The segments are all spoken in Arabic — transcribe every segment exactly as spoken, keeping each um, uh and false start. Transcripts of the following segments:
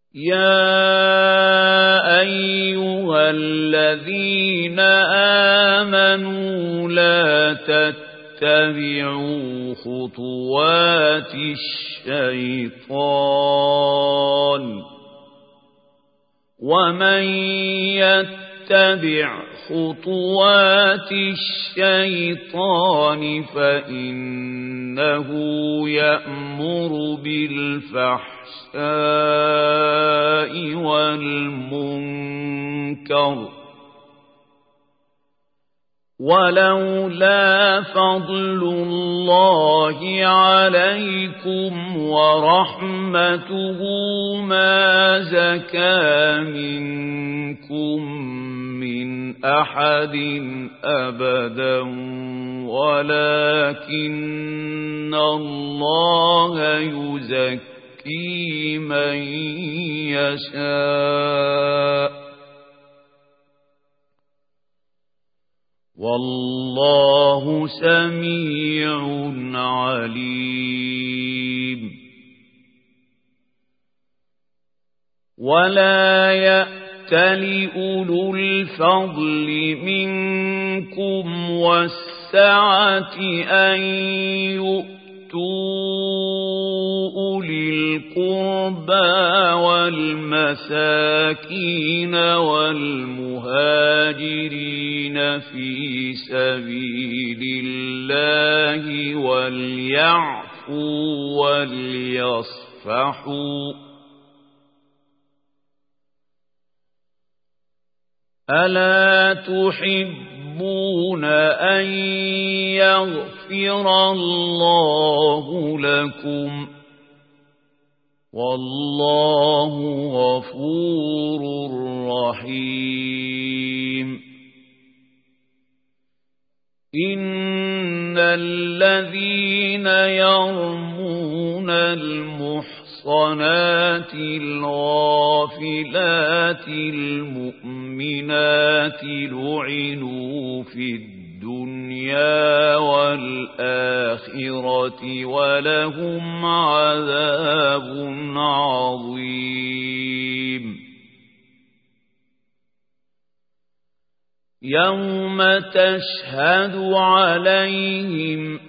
يا أيها الذين آمنوا لا تتبعوا خطوات الشيطان ومن يتبع خطوات الشيطان فإنه يأمر بالفحشاء والمنكر ولولا فضل الله عليكم ورحمته ما زكى منكم من أحد أبدا ولكن الله يزكي من يشاء والله سميع عليم. ولا يأتل أولو الفضل منكم والسعة أن يؤتوا أولي القربى والمساكين والمهاجرين في سبيل الله وليعفوا وليصفحوا ألا تحبون أن يغفر الله لكم والله غفور رحيم. إن الذين يرمون المحصنات الغافلات المؤمنات لعنوا في الدنيا والآخرة ولهم عذاب عظيم. يوم تشهد عليهم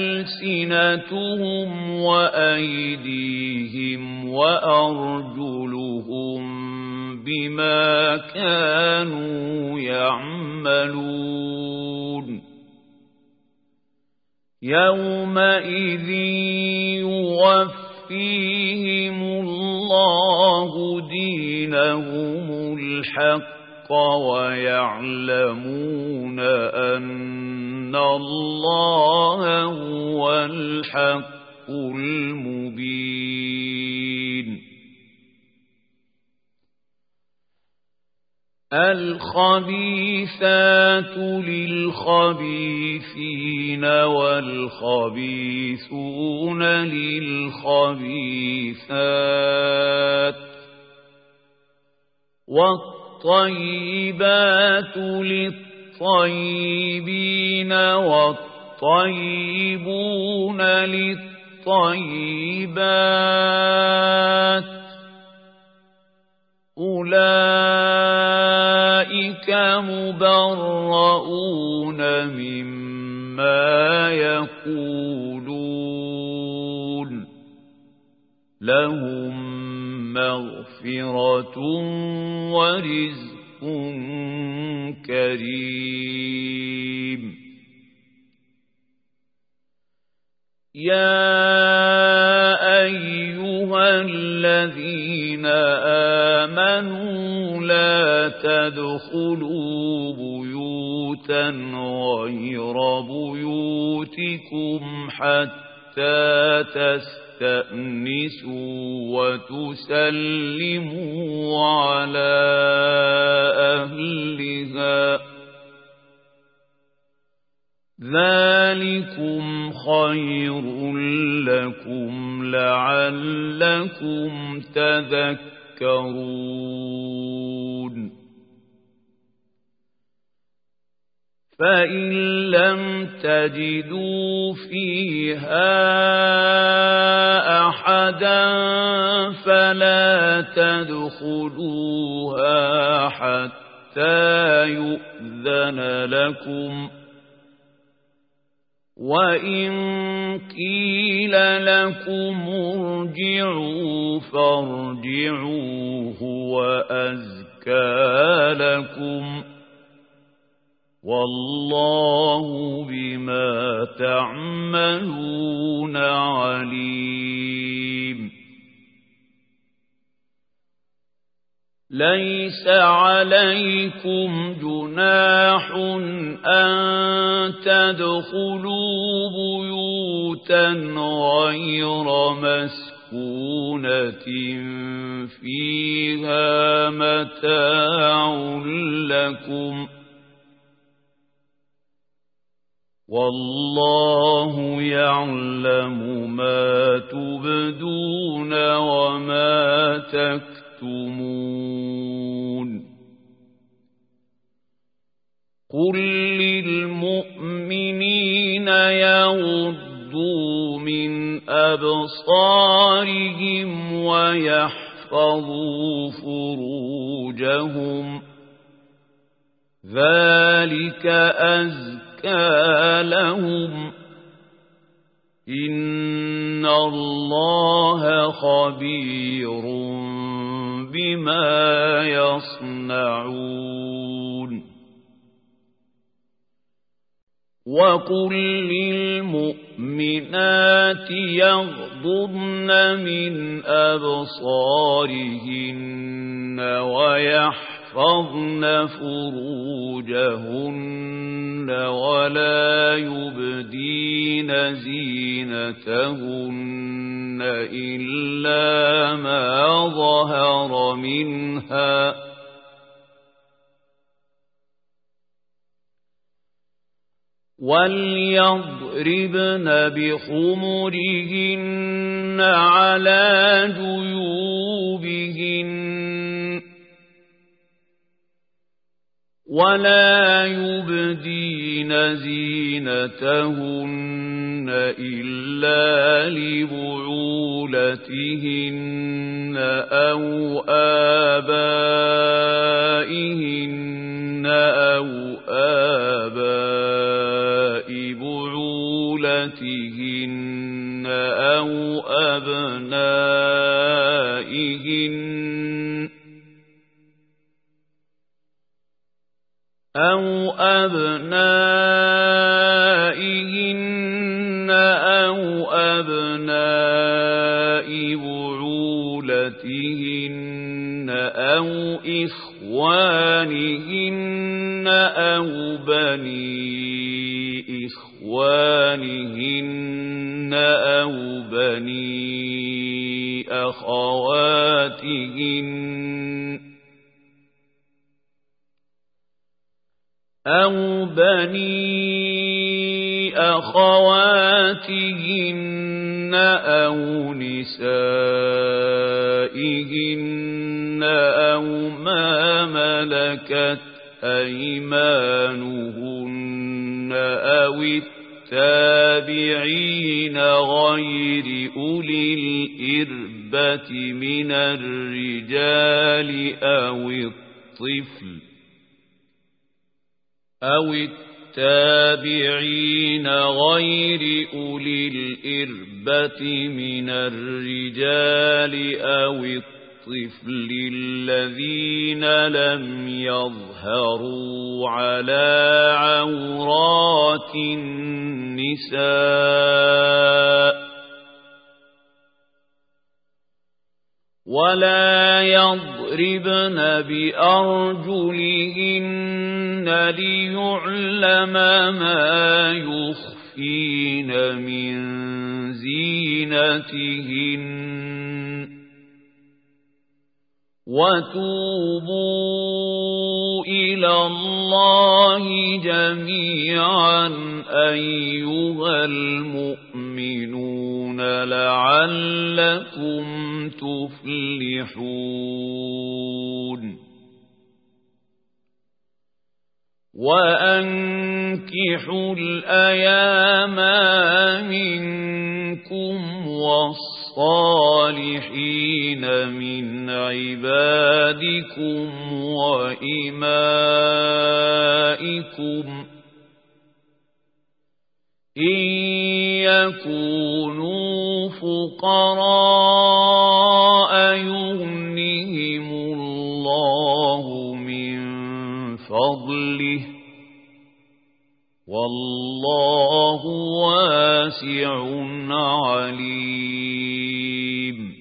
ألسنتهم وأيديهم وأرجلهم بما كانوا يعملون. يومئذ يوفيهم الله دينهم الحق ويعلمون أن الله هو الحق المبين. الخبيثات للخبيثين والخبيثون للخبيثات والطيبات للطيبين والطيبون للطيبات أولئك مبرؤون مما يقولون لهم مغفرة ورزق كريم. يا أيها الذين آمنوا لا تدخلوا بيوتا غير بيوتكم حتى تستأنسوا وتسلموا على أهلها ذلكم خير لكم لعلكم تذكرون. فإن لم تجدوا فيها أحدا فلا تدخلوها حتى يؤذن لكم وإن قيل لكم ارجعوا فارجعوا هو أزكى لكم والله بما تعملون عليم. ليس عليكم جناح أن تدخلوا بيوتا غير مسكونة فيها متاع لكم والله يعلم ما تبدون وما تكتمون. قل للمؤمنين يغضوا من أبصارهم ويحفظوا فروجهم ذلك أزكى لهم إن الله خبير بما يصنعون. وقل للمؤمنات يغضضن من أبصارهن ويحفظن فروجهن ولا يبدين زينتهن إلا ما ظهر منها وليضربن بخمرهن على جيوبهن ولا يبدين زينتهن إلا لبعولتهن أو آبائهن أو آباء بعولتهن أو أبنائهن أو أبنائهن أو أبناء بعولتهن أو إخوانهن أو بني إخوانهن أو بني أخواتهن أو بني أخواتهن أو نسائهن أو ما ملكت أيمانهن أو التابعين غير أولي الإربة من الرجال أو الطفل أو التابعين غير أولي الإربة من الرجال أو الطفل الذين لم يظهروا على عورات النساء ولا يضربن بأرجلهن ليعلم ما يخفين من زينتهن وتوبوا إلى الله جميعا أيها المؤمنون لعلكم تفلحون. وأنكحوا الأيام منكم والصالحين من عبادكم وإمائكم إن يكونوا فقراء يغنهم الله من فضله والله واسع عليم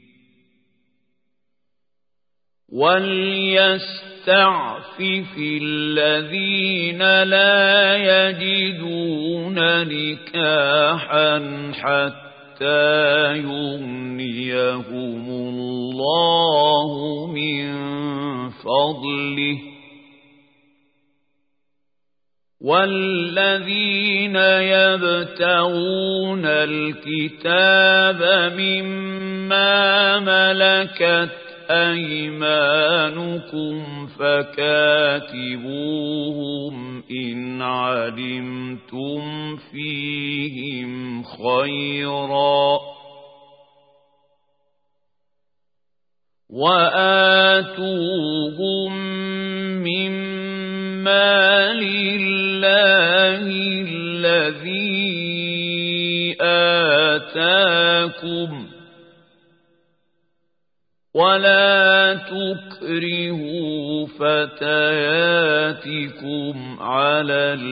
وليستعفف الذين لا يجدون نكاحا حتى يغنيهم الله من فضله والذين يبتغون الكتاب مما ملكت أيمانكم فكاتبوهم إن علمتم فيهم خيرا وآتوهم مما لله الذي آتاكم ولا تكرهوا فتياتكم على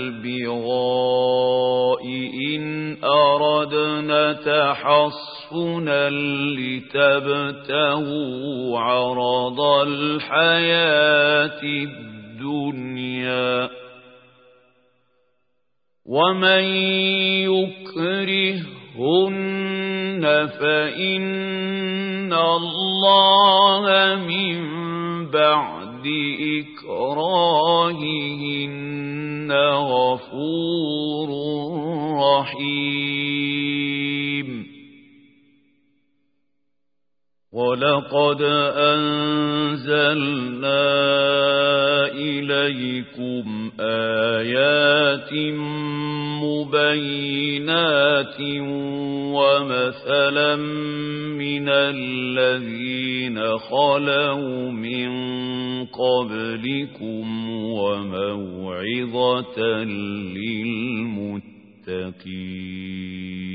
البغاء إن أردنا تحصنا لتبتغوا عرض الحياة الدنيا ومن يكرهن فإن الله من بعد إكراههن غفور رحيم ولقد أنزلنا إليكم آيات مبينات ومثلا من الذين خلوا من قبلكم وموعظة للمتقين